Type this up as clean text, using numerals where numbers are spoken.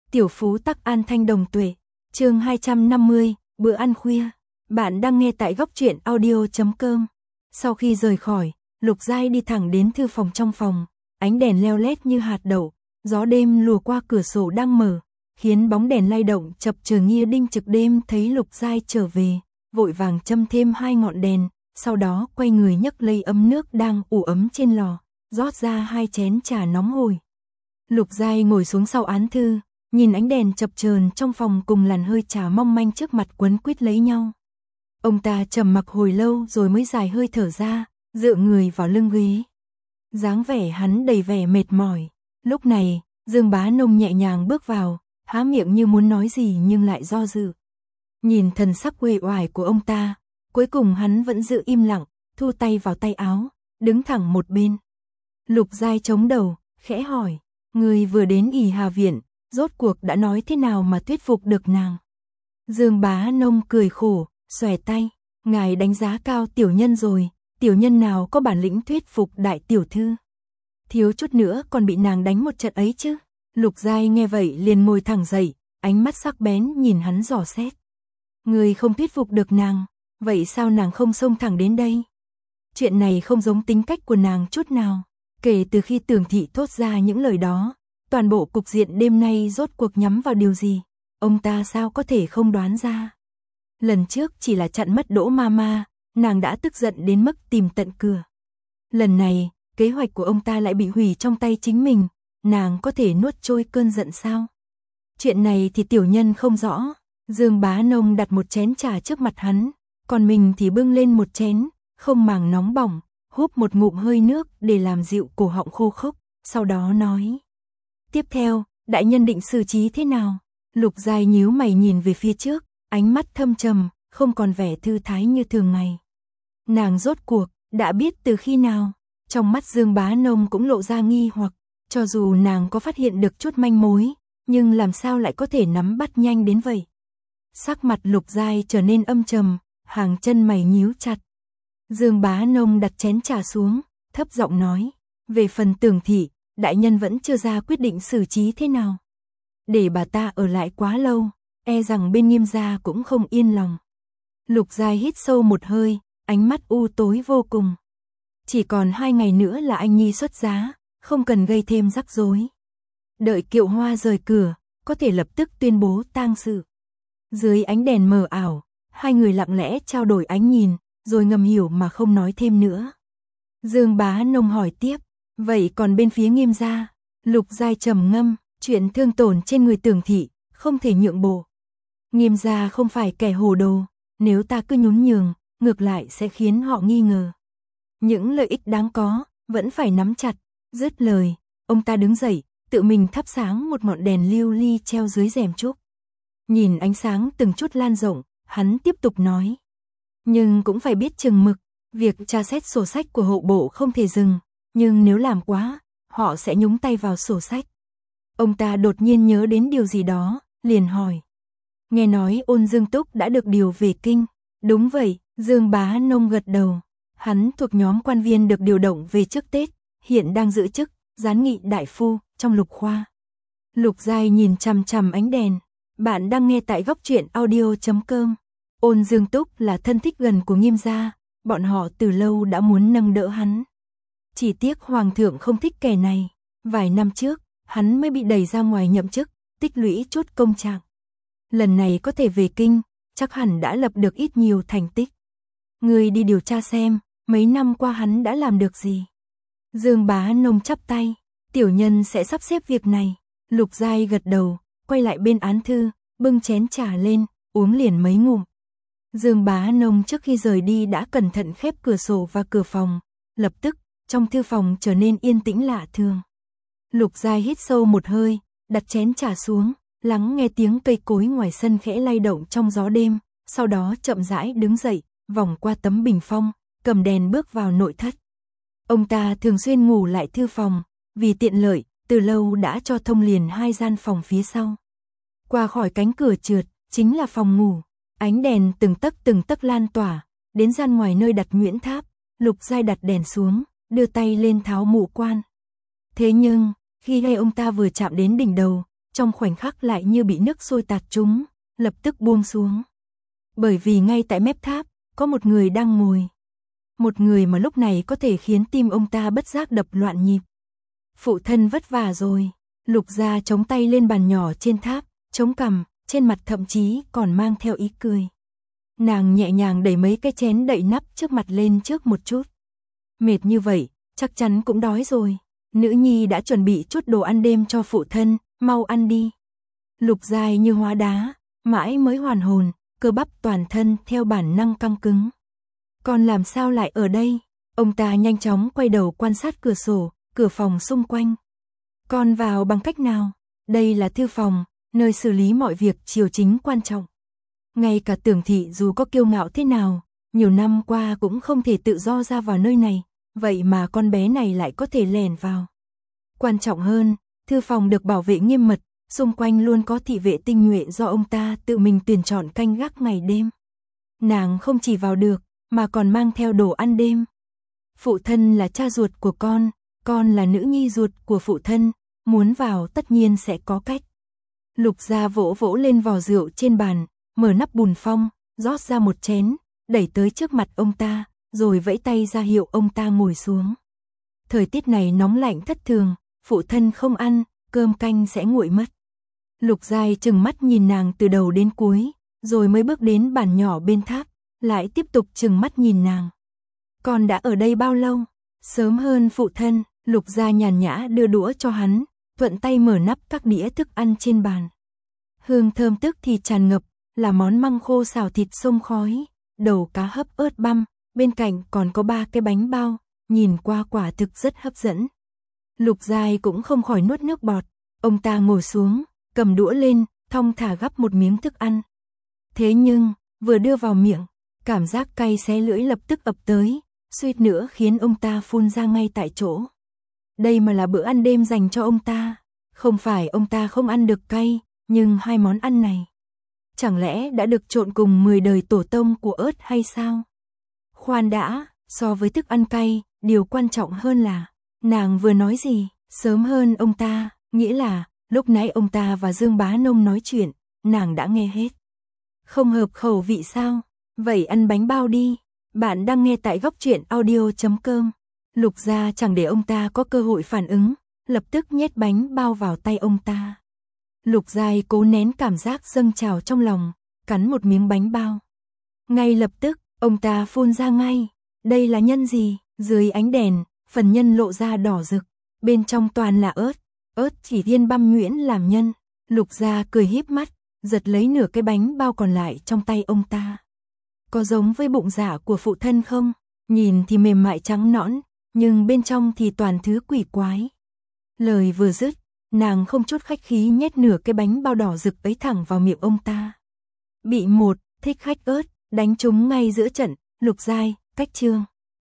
Tiểu phú tắc an thanh đồng tuệ. Chương 250, bữa ăn khuya. Bạn đang nghe tại góc truyện audio.com. Sau khi rời khỏi, Lục Giai đi thẳng đến thư phòng. Trong phòng, ánh đèn leo lét như hạt đậu, gió đêm lùa qua cửa sổ đang mở, khiến bóng đèn lay động chập chờn. Nghĩa Đinh trực đêm thấy Lục Giai trở về, vội vàng châm thêm 2 ngọn đèn, sau đó quay người nhấc lấy ấm nước đang ủ ấm trên lò, rót ra 2 chén trà nóng hổi. Lục Giai ngồi xuống sau án thư, nhìn ánh đèn chập chờn trong phòng cùng làn hơi trà mong manh trước mặt quấn quýt lấy nhau. Ông ta trầm mặc hồi lâu rồi mới dài hơi thở ra, dựa người vào lưng ghế. Dáng vẻ hắn đầy vẻ mệt mỏi. Lúc này, Dương Bá Nông nhẹ nhàng bước vào, há miệng như muốn nói gì nhưng lại do dự. Nhìn thần sắc uể oải của ông ta, cuối cùng hắn vẫn giữ im lặng, thu tay vào tay áo, đứng thẳng một bên. Lục Giai chống đầu, khẽ hỏi, người vừa đến ỷ Hà Viện, rốt cuộc đã nói thế nào mà thuyết phục được nàng? Dương Bá Nông cười khổ, xòe tay, ngài đánh giá cao tiểu nhân rồi, tiểu nhân nào có bản lĩnh thuyết phục đại tiểu thư. Thiếu chút nữa còn bị nàng đánh một trận ấy chứ. Lục Giai nghe vậy liền ngồi thẳng dậy, ánh mắt sắc bén nhìn hắn dò xét. Người không thuyết phục được nàng, vậy sao nàng không xông thẳng đến đây? Chuyện này không giống tính cách của nàng chút nào. Kể từ khi Tưởng thị thốt ra những lời đó, toàn bộ cục diện đêm nay rốt cuộc nhắm vào điều gì, ông ta sao có thể không đoán ra. Lần trước chỉ là chặn mất Đỗ Mama, nàng đã tức giận đến mức tìm tận cửa. Lần này, kế hoạch của ông ta lại bị hủy trong tay chính mình, nàng có thể nuốt trôi cơn giận sao? Chuyện này thì tiểu nhân không rõ. Dương Bá Nông đặt một chén trà trước mặt hắn, còn mình thì bưng lên một chén, không màng nóng bỏng, húp một ngụm hơi nước để làm dịu cổ họng khô khốc, sau đó nói. Tiếp theo, đại nhân định xử trí thế nào? Lục Giai nhíu mày nhìn về phía trước, ánh mắt thâm trầm, không còn vẻ thư thái như thường ngày. Nàng rốt cuộc, đã biết từ khi nào? Trong mắt Dương Bá Nông cũng lộ ra nghi hoặc, cho dù nàng có phát hiện được chút manh mối, nhưng làm sao lại có thể nắm bắt nhanh đến vậy? Sắc mặt Lục Giai trở nên âm trầm, hàng chân mày nhíu chặt. Dương Bá Nông đặt chén trà xuống, thấp giọng nói, về phần Tưởng thị, đại nhân vẫn chưa ra quyết định xử trí thế nào. Để bà ta ở lại quá lâu, e rằng bên Nghiêm gia cũng không yên lòng. Lục Giai hít sâu một hơi, ánh mắt u tối vô cùng. Chỉ còn 2 ngày nữa là anh nhi xuất giá, không cần gây thêm rắc rối. Đợi Kiệu Hoa rời cửa, có thể lập tức tuyên bố tang sự. Dưới ánh đèn mờ ảo, hai người lặng lẽ trao đổi ánh nhìn, rồi ngầm hiểu mà không nói thêm nữa. Dương Bá Nông hỏi tiếp, vậy còn bên phía Nghiêm gia? Lục Giai trầm ngâm, chuyện thương tổn trên người Tưởng thị, không thể nhượng bộ. Nghiêm gia không phải kẻ hồ đồ, nếu ta cứ nhún nhường, ngược lại sẽ khiến họ nghi ngờ. Những lợi ích đáng có, vẫn phải nắm chặt. Dứt lời, ông ta đứng dậy, tự mình thắp sáng một ngọn đèn lưu ly treo dưới rèm trúc. Nhìn ánh sáng từng chút lan rộng, hắn tiếp tục nói. Nhưng cũng phải biết chừng mực, việc tra xét sổ sách của hộ bộ không thể dừng, nhưng nếu làm quá, họ sẽ nhúng tay vào sổ sách. Ông ta đột nhiên nhớ đến điều gì đó, liền hỏi. Nghe nói Ôn Dương Túc đã được điều về kinh. Đúng vậy, Dương Bá Nông gật đầu. Hắn thuộc nhóm quan viên được điều động về trước Tết, hiện đang giữ chức gián nghị đại phu trong Lục khoa. Lục Giai nhìn chằm chằm ánh đèn. Bạn đang nghe tại góc truyện audio.com. Ôn Dương Túc là thân thích gần của Nghiêm gia, bọn họ từ lâu đã muốn nâng đỡ hắn. Chỉ tiếc hoàng thượng không thích kẻ này. Vài năm trước, hắn mới bị đẩy ra ngoài nhậm chức, tích lũy chút công trạng. Lần này có thể về kinh, chắc hẳn đã lập được ít nhiều thành tích. Người đi điều tra xem, mấy năm qua hắn đã làm được gì? Dương Bá Nông chắp tay, tiểu nhân sẽ sắp xếp việc này. Lục Giai gật đầu, quay lại bên án thư, bưng chén trà lên, uống liền mấy ngụm. Dương Bá Nông trước khi rời đi đã cẩn thận khép cửa sổ và cửa phòng, lập tức, trong thư phòng trở nên yên tĩnh lạ thường. Lục Giai hít sâu một hơi, đặt chén trà xuống, lắng nghe tiếng cây cối ngoài sân khẽ lay động trong gió đêm, sau đó chậm rãi đứng dậy, vòng qua tấm bình phong, cầm đèn bước vào nội thất. Ông ta thường xuyên ngủ lại thư phòng, vì tiện lợi, từ lâu đã cho thông liền 2 gian phòng phía sau. Qua khỏi cánh cửa trượt, chính là phòng ngủ, ánh đèn từng tấc lan tỏa, đến gian ngoài nơi đặt Nguyễn Tháp, Lục Giai đặt đèn xuống, đưa tay lên tháo mũ quan. Thế nhưng, khi hay ông ta vừa chạm đến đỉnh đầu, trong khoảnh khắc lại như bị nước sôi tạt trúng, lập tức buông xuống. Bởi vì ngay tại mép tháp, có một người đang ngồi. Một người mà lúc này có thể khiến tim ông ta bất giác đập loạn nhịp. Phụ thân vất vả rồi. Lục Gia chống tay lên bàn nhỏ trên tháp, chống cằm, trên mặt thậm chí còn mang theo ý cười. Nàng nhẹ nhàng đẩy mấy cái chén đậy nắp trước mặt lên trước một chút. Mệt như vậy, chắc chắn cũng đói rồi. Nữ nhi đã chuẩn bị chút đồ ăn đêm cho phụ thân, mau ăn đi. Lục Giai như hóa đá, mãi mới hoàn hồn, cơ bắp toàn thân theo bản năng căng cứng. Con làm sao lại ở đây? Ông ta nhanh chóng quay đầu quan sát cửa sổ, cửa phòng xung quanh. Con vào bằng cách nào? Đây là thư phòng, nơi xử lý mọi việc triều chính quan trọng. Ngay cả Tưởng thị dù có kiêu ngạo thế nào, nhiều năm qua cũng không thể tự do ra vào nơi này, vậy mà con bé này lại có thể lẻn vào. Quan trọng hơn, thư phòng được bảo vệ nghiêm mật, xung quanh luôn có thị vệ tinh nhuệ do ông ta tự mình tuyển chọn canh gác ngày đêm. Nàng không chỉ vào được, mà còn mang theo đồ ăn đêm. Phụ thân là cha ruột của con là nữ nhi ruột của phụ thân, muốn vào tất nhiên sẽ có cách. Lục Gia vỗ vỗ lên vò rượu trên bàn, mở nắp bùn phong, rót ra một chén, đẩy tới trước mặt ông ta, rồi vẫy tay ra hiệu ông ta ngồi xuống. Thời tiết này nóng lạnh thất thường, phụ thân không ăn, cơm canh sẽ nguội mất. Lục Giai trừng mắt nhìn nàng từ đầu đến cuối, rồi mới bước đến bàn nhỏ bên tháp, lại tiếp tục trừng mắt nhìn nàng. Con đã ở đây bao lâu? Sớm hơn phụ thân. Lục Gia nhàn nhã đưa đũa cho hắn, thuận tay mở nắp các đĩa thức ăn trên bàn. Hương thơm tức thì tràn ngập, là món măng khô xào thịt xông khói, đầu cá hấp ớt băm, bên cạnh còn có 3 cái bánh bao, nhìn qua quả thực rất hấp dẫn. Lục Giai cũng không khỏi nuốt nước bọt, ông ta ngồi xuống, cầm đũa lên, thong thả gắp một miếng thức ăn. Thế nhưng, vừa đưa vào miệng, cảm giác cay xé lưỡi lập tức ập tới, suýt nữa khiến ông ta phun ra ngay tại chỗ. Đây mà là bữa ăn đêm dành cho ông ta. Không phải ông ta không ăn được cay, nhưng hai món ăn này chẳng lẽ đã được trộn cùng 10 đời tổ tông của ớt hay sao? Khoan đã, so với thức ăn cay, điều quan trọng hơn là, nàng vừa nói gì, sớm hơn ông ta, nghĩa là, lúc nãy ông ta và Dương Bá Nông nói chuyện, nàng đã nghe hết. Không hợp khẩu vị sao? Vậy ăn bánh bao đi. Bạn đang nghe tại góc truyện audio.com. Lục Gia chẳng để ông ta có cơ hội phản ứng, lập tức nhét bánh bao vào tay ông ta. Lục Giai cố nén cảm giác dâng trào trong lòng, cắn một miếng bánh bao. Ngay lập tức, ông ta phun ra ngay. Đây là nhân gì? Dưới ánh đèn, phần nhân lộ ra đỏ rực, bên trong toàn là ớt chỉ thiên băm nhuyễn làm nhân. Lục Gia cười híp mắt, giật lấy nửa cái bánh bao còn lại trong tay ông ta. Có giống với bụng dạ của phụ thân không? Nhìn thì mềm mại trắng nõn, nhưng bên trong thì toàn thứ quỷ quái. Lời vừa dứt, nàng không chút khách khí nhét nửa cái bánh bao đỏ rực ấy thẳng vào miệng ông ta. Bị một, thích khách ớt, đánh trúng ngay giữa trận. Lục Giai, cách chương.